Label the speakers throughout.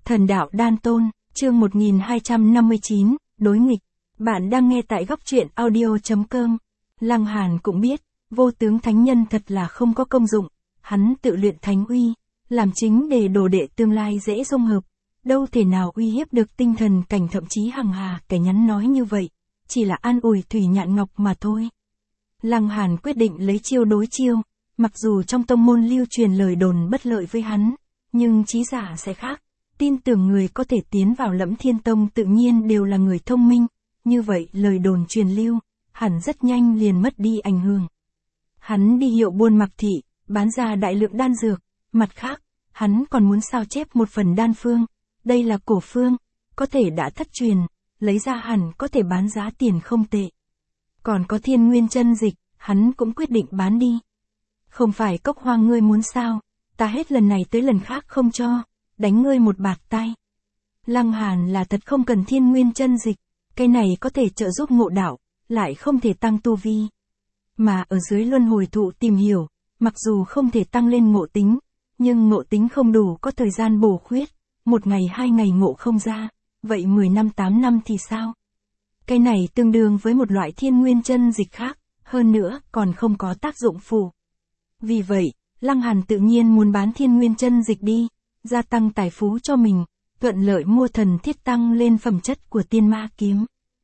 Speaker 1: Thần đạo đan tôn, chương 1259, đối nghịch. Bạn đang nghe tại góc truyện audio.com. Lăng Hàn cũng biết, vô tướng thánh nhân thật là không có công dụng, hắn tự luyện thánh uy, làm chính để đồ đệ tương lai dễ dung hợp, đâu thể nào uy hiếp được tinh thần cảnh, thậm chí hằng hà. Kẻ nhắn nói như vậy, chỉ là an ủi Thủy Nhạn Ngọc mà thôi. Lăng Hàn quyết định lấy chiêu đối chiêu, mặc dù trong tông môn lưu truyền lời đồn bất lợi với hắn, nhưng trí giả sẽ khác. Tin tưởng người có thể tiến vào Lẫm Thiên Tông tự nhiên đều là người thông minh, như vậy lời đồn truyền lưu, hẳn rất nhanh liền mất đi ảnh hưởng. Hắn đi hiệu buôn Mặc Thị, bán ra đại lượng đan dược, mặt khác, hắn còn muốn sao chép một phần đan phương, đây là cổ phương, có thể đã thất truyền, lấy ra hẳn có thể bán giá tiền không tệ. Còn có Thiên Nguyên chân dịch, hắn cũng quyết định bán đi. Không phải Cốc Hoang ngươi muốn sao, ta hết lần này tới lần khác không cho, đánh ngươi một bạt tai. Lăng Hàn là thật không cần Thiên Nguyên chân dịch, cái này có thể trợ giúp ngộ đạo, lại không thể tăng tu vi. Mà ở dưới luân hồi thụ tìm hiểu, mặc dù không thể tăng lên ngộ tính, nhưng ngộ tính không đủ có thời gian bổ khuyết, một ngày 2 ngày ngộ không ra, vậy 10 năm 8 năm thì sao? Cái này tương đương với một loại Thiên Nguyên chân dịch khác, hơn nữa còn không có tác dụng phụ. Vì vậy, Lăng Hàn tự nhiên muốn bán Thiên Nguyên chân dịch đi, gia tăng tài phú cho mình, thuận lợi mua thần thiết tăng lên phẩm chất của tiên ma kiếm.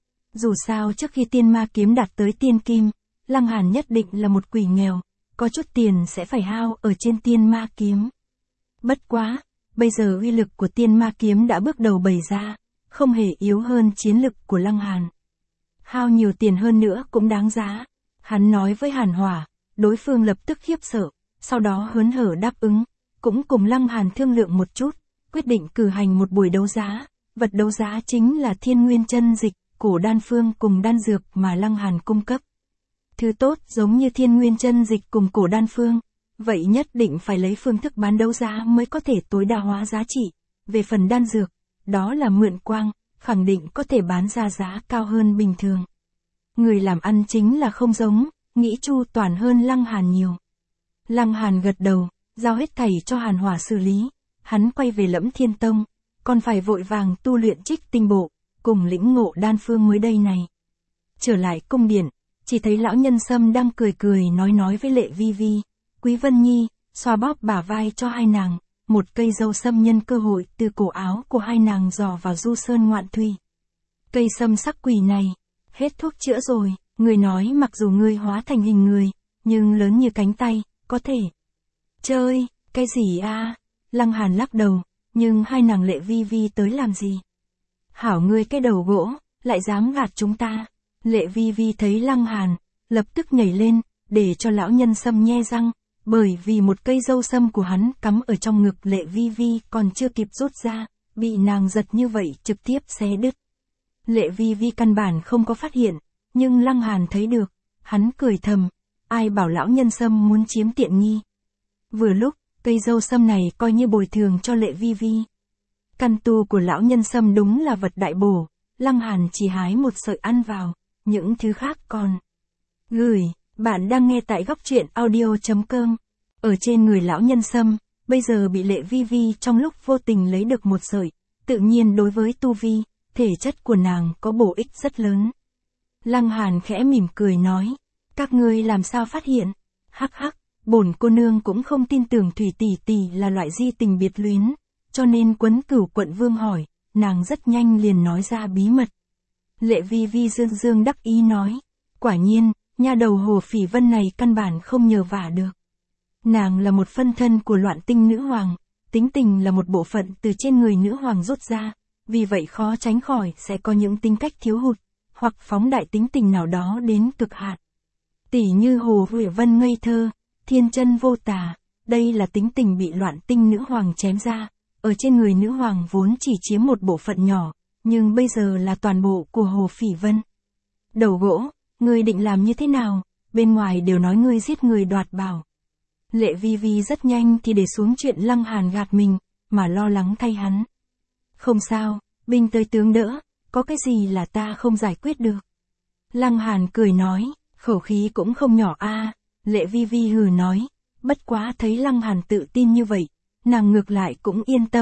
Speaker 1: Dù sao trước khi tiên ma kiếm đạt tới tiên kim, Lăng Hàn nhất định là một quỷ nghèo, có chút tiền sẽ phải hao ở trên tiên ma kiếm. Bất quá, bây giờ uy lực của tiên ma kiếm đã bước đầu bày ra, không hề yếu hơn chiến lực của Lăng Hàn. Hao nhiều tiền hơn nữa cũng đáng giá. Hắn nói với Hàn Hỏa, đối phương lập tức khiếp sợ, sau đó hớn hở đáp ứng, cũng cùng Lăng Hàn thương lượng một chút, quyết định cử hành một buổi đấu giá. Vật đấu giá chính là Thiên Nguyên chân dịch, cổ đan phương cùng đan dược mà Lăng Hàn cung cấp. Thứ tốt giống như Thiên Nguyên chân dịch cùng cổ đan phương, vậy nhất định phải lấy phương thức bán đấu giá mới có thể tối đa hóa giá trị. Về phần đan dược, đó là mượn quang, khẳng định có thể bán ra giá cao hơn bình thường. Người làm ăn chính là không giống, nghĩ chu toàn hơn Lăng Hàn nhiều. Lăng Hàn gật đầu, giao hết thảy cho Hàn Hỏa xử lý, hắn quay về Lẫm Thiên Tông, còn phải vội vàng tu luyện Trích Tinh Bộ, cùng lĩnh ngộ đan phương mới đây này. Trở lại cung điện, chỉ thấy lão Nhân Sâm đang cười cười nói với Lệ Vi Vi, Quý Vân Nhi, xoa bóp bả vai cho hai nàng, một cây dâu sâm nhân cơ hội từ cổ áo của hai nàng dò vào du sơn ngoạn thủy. Cây sâm sắc quỷ này, hết thuốc chữa rồi, người nói mặc dù ngươi hóa thành hình người, nhưng lớn như cánh tay, có thể chơi, cái gì a? Lăng Hàn lắc đầu, nhưng hai nàng Lệ Vi Vi tới làm gì? Hảo ngươi cái đầu gỗ, lại dám gạt chúng ta. Lệ Vi Vi thấy Lăng Hàn, lập tức nhảy lên, để cho lão Nhân Sâm nhe răng, bởi vì một cây dâu sâm của hắn cắm ở trong ngực Lệ Vi Vi còn chưa kịp rút ra, bị nàng giật như vậy trực tiếp xé đứt. Lệ Vi Vi căn bản không có phát hiện, nhưng Lăng Hàn thấy được, hắn cười thầm, ai bảo lão Nhân Sâm muốn chiếm tiện nghi. Vừa lúc, cây dâu sâm này coi như bồi thường cho Lệ Vi Vi. Căn tu của lão Nhân Sâm đúng là vật đại bổ, Lăng Hàn chỉ hái một sợi ăn vào, những thứ khác còn gửi. Bạn đang nghe tại góc truyện audio.com. Ở trên người lão Nhân Sâm, bây giờ bị Lệ Vi Vi trong lúc vô tình lấy được một sợi, tự nhiên đối với tu vi, thể chất của nàng có bổ ích rất lớn. Lăng Hàn khẽ mỉm cười nói, các ngươi làm sao phát hiện? Hắc hắc, bổn cô nương cũng không tin tưởng Thủy tỷ tỷ là loại di tình biệt luyến, cho nên Quấn Cửu quận vương hỏi, nàng rất nhanh liền nói ra bí mật. Lệ Vi Vi dương dương đắc ý nói, quả nhiên, nha đầu Hồ Phỉ Vân này căn bản không nhờ vả được. Nàng là một phân thân của Loạn Tinh nữ hoàng, tính tình là một bộ phận từ trên người nữ hoàng rút ra, vì vậy khó tránh khỏi sẽ có những tính cách thiếu hụt, hoặc phóng đại tính tình nào đó đến cực hạn. Tỉ như Hồ Phỉ Vân ngây thơ, thiên chân vô tà, đây là tính tình bị Loạn Tinh nữ hoàng chém ra, ở trên người nữ hoàng vốn chỉ chiếm một bộ phận nhỏ, nhưng bây giờ là toàn bộ của Hồ Phỉ Vân. Đầu gỗ, ngươi định làm như thế nào? Bên ngoài đều nói ngươi giết người đoạt bảo. Lệ Vi Vi rất nhanh thì để xuống chuyện Lăng Hàn gạt mình, mà lo lắng thay hắn. Không sao, binh tới tướng đỡ, có cái gì là ta không giải quyết được. Lăng Hàn cười nói, khẩu khí cũng không nhỏ a. Lệ Vi Vi hừ nói, bất quá thấy Lăng Hàn tự tin như vậy, nàng ngược lại cũng yên tâm,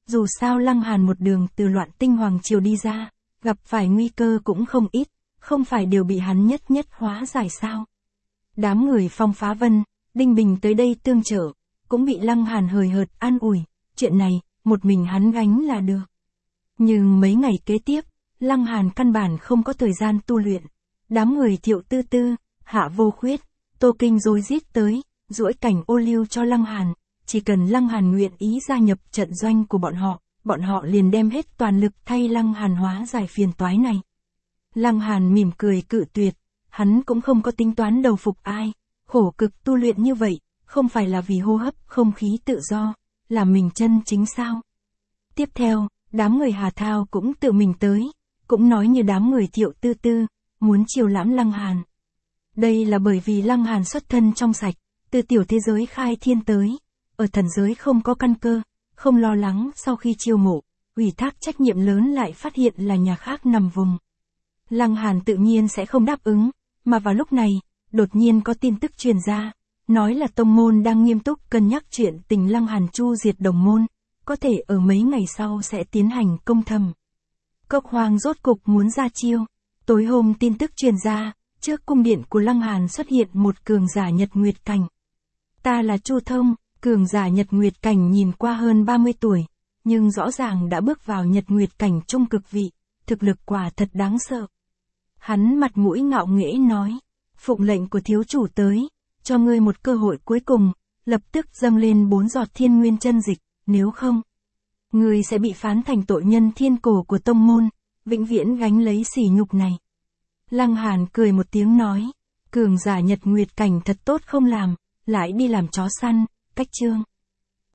Speaker 1: Dù sao Lăng Hàn một đường từ Loạn Tinh Hoàng Triều đi ra, gặp phải nguy cơ cũng không ít, không phải đều bị hắn nhất nhất hóa giải sao. Đám người Phong Phá Vân, Đinh Bình tới đây tương trợ, cũng bị Lăng Hàn hời hợt an ủi, chuyện này, một mình hắn gánh là được. Nhưng mấy ngày kế tiếp, Lăng Hàn căn bản không có thời gian tu luyện. Đám người Thiệu Tư Tư, Hạ Vô Khuyết, Tô Kinh rối rít tới, duỗi cảnh ô liu cho Lăng Hàn, chỉ cần Lăng Hàn nguyện ý gia nhập trận doanh của bọn họ liền đem hết toàn lực thay Lăng Hàn hóa giải phiền toái này. Lăng Hàn mỉm cười cự tuyệt, hắn cũng không có tính toán đầu phục ai, khổ cực tu luyện như vậy, không phải là vì hô hấp không khí tự do, là mình chân chính sao. Tiếp theo, đám người Hà Thao cũng tự mình tới, cũng nói như đám người Thiệu Tư Tư, muốn chiều lãm Lăng Hàn. Đây là bởi vì Lăng Hàn xuất thân trong sạch, từ tiểu thế giới khai thiên tới, ở thần giới không có căn cơ, không lo lắng sau khi chiêu mộ, ủy thác trách nhiệm lớn lại phát hiện là nhà khác nằm vùng. Lăng Hàn tự nhiên sẽ không đáp ứng, mà vào lúc này, đột nhiên có tin tức truyền ra, nói là tông môn đang nghiêm túc cân nhắc chuyện tình Lăng Hàn chu diệt đồng môn, có thể ở mấy ngày sau sẽ tiến hành công thẩm. Cốc Hoàng rốt cục muốn ra chiêu, tối hôm tin tức truyền ra, trước cung điện của Lăng Hàn xuất hiện một cường giả Nhật Nguyệt Cảnh. Ta là Chu Thông, cường giả Nhật Nguyệt Cảnh nhìn qua hơn 30 tuổi, nhưng rõ ràng đã bước vào Nhật Nguyệt Cảnh trung cực vị, thực lực quả thật đáng sợ. Hắn mặt mũi ngạo nghễ nói, phụng lệnh của thiếu chủ tới, cho ngươi một cơ hội cuối cùng, lập tức dâng lên 4 giọt thiên nguyên chân dịch, nếu không, ngươi sẽ bị phán thành tội nhân thiên cổ của tông môn, vĩnh viễn gánh lấy sỉ nhục này. Lăng Hàn cười một tiếng nói, cường giả Nhật Nguyệt Cảnh thật tốt không làm, lại đi làm chó săn, cách chương.